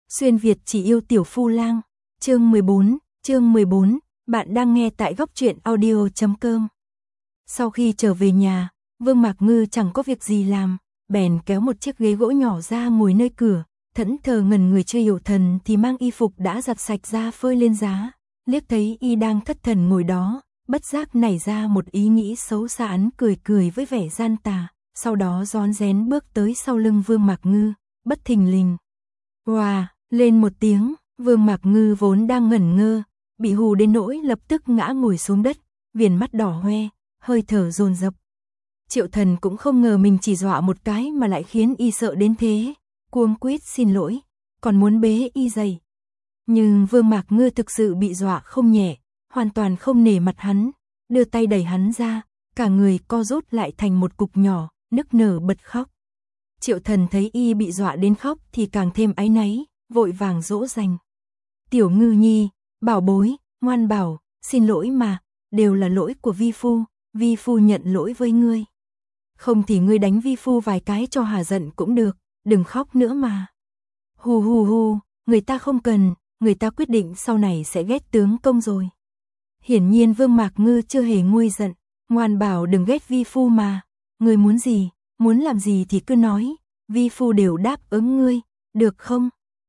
Xuyên Việt chỉ yêu tiểu phu lang. Chương 14, bạn đang nghe tại góc truyện audio.com. Sau khi trở về nhà, Vương Mạc Ngư chẳng có việc gì làm, bèn kéo một chiếc ghế gỗ nhỏ ra ngồi nơi cửa, thẫn thờ ngẩn người chưa hiểu thần thì mang y phục đã giặt sạch ra phơi lên giá, liếc thấy y đang thất thần ngồi đó, bất giác nảy ra một ý nghĩ xấu xa, hắn cười cười với vẻ gian tà, sau đó rón rén bước tới sau lưng Vương Mạc Ngư, bất thình lình. Oà, lên một tiếng, Vương Mạc Ngư vốn đang ngẩn ngơ, bị hù đến nỗi lập tức ngã ngồi xuống đất, viền mắt đỏ hoe, hơi thở dồn dập. Triệu Thần cũng không ngờ mình chỉ dọa một cái mà lại khiến y sợ đến thế, cuống quýt xin lỗi, còn muốn bế y dậy. Nhưng Vương Mạc Ngư thực sự bị dọa không nhẹ, hoàn toàn không nể mặt hắn, đưa tay đẩy hắn ra, cả người co rút lại thành một cục nhỏ, nức nở bật khóc. Triệu Thần thấy y bị dọa đến khóc thì càng thêm áy náy, vội vàng dỗ dành. Tiểu Ngư nhi, bảo bối, ngoan bảo, xin lỗi mà, đều là lỗi của vi phu nhận lỗi với ngươi. Không thì ngươi đánh vi phu vài cái cho hả giận cũng được, đừng khóc nữa mà. Hù hù hù, người ta không cần, người ta quyết định sau này sẽ ghét tướng công rồi. Hiển nhiên Vương Mạc Ngư chưa hề nguôi giận, ngoan bảo đừng ghét vi phu mà, ngươi muốn gì, muốn làm gì thì cứ nói, vi phu đều đáp ứng ngươi, được không?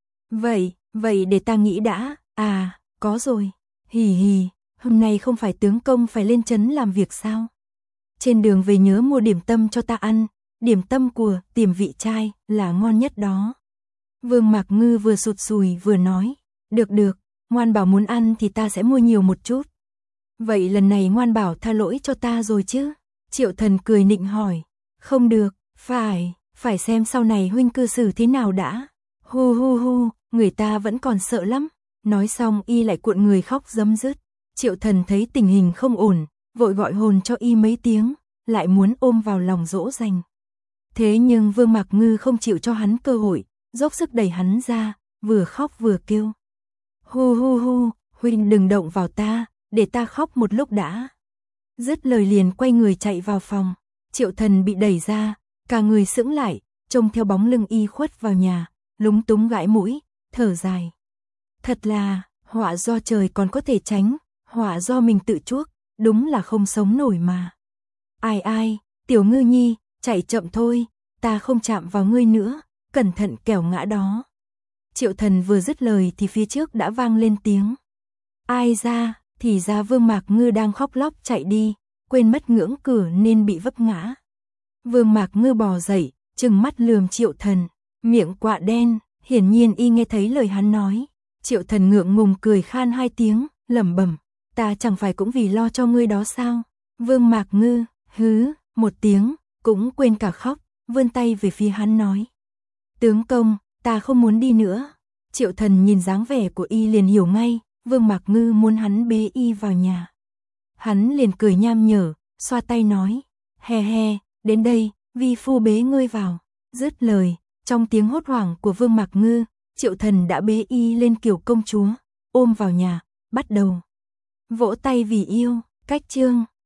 Vậy để ta nghĩ đã, có rồi, hì hì, hôm nay không phải tướng công phải lên trấn làm việc sao? Trên đường về nhớ mua điểm tâm cho ta ăn, điểm tâm của Tiềm Vị Trai là ngon nhất đó. Vương Mạc Ngư vừa sụt sùi vừa nói, được, ngoan bảo muốn ăn thì ta sẽ mua nhiều một chút. Vậy lần này ngoan bảo tha lỗi cho ta rồi chứ? Triệu Thần cười nịnh hỏi, không được, phải xem sau này huynh cư xử thế nào đã. Hu, người ta vẫn còn sợ lắm. Nói xong y lại cuộn người khóc rấm rứt. Triệu Thần thấy tình hình không ổn, vội gọi hồn cho y mấy tiếng, lại muốn ôm vào lòng dỗ dành. Thế nhưng Vương Mạc Ngư không chịu cho hắn cơ hội, dốc sức đẩy hắn ra, vừa khóc vừa kêu. Hu, huynh đừng động vào ta, để ta khóc một lúc đã. Dứt lời liền quay người chạy vào phòng. Triệu Thần bị đẩy ra, cả người sững lại, trông theo bóng lưng y khuất vào nhà, lúng túng gãi mũi, thở dài. Thật là, họa do trời còn có thể tránh, họa do mình tự chuốc, đúng là không sống nổi mà. Ai, Tiểu Ngư nhi, chạy chậm thôi, ta không chạm vào ngươi nữa, cẩn thận kẻo ngã đó. Triệu Thần vừa dứt lời thì phía trước đã vang lên tiếng. Ai ra, thì ra Vương Mạc Ngư đang khóc lóc chạy đi, quên mất ngưỡng cửa nên bị vấp ngã. Vương Mạc Ngư bò dậy, trừng mắt lườm Triệu Thần, miệng quạ đen, hiển nhiên y nghe thấy lời hắn nói. Triệu Thần ngượng ngùng cười khan hai tiếng, lẩm bẩm, ta chẳng phải cũng vì lo cho ngươi đó sao? Vương Mạc Ngư, hứ, một tiếng, cũng quên cả khóc, vươn tay về phía hắn nói. Tướng công, ta không muốn đi nữa. Triệu Thần nhìn dáng vẻ của y liền hiểu ngay, Vương Mạc Ngư muốn hắn bế y vào nhà. Hắn liền cười nham nhở, xoa tay nói, he, đến đây, vi phu bế ngươi vào. Dứt lời, trong tiếng hốt hoảng của Vương Mạc Ngư, Triệu Thần đã bế y lên kiểu công chúa, ôm vào nhà, bắt đầu vỗ tay vì yêu. Cách chương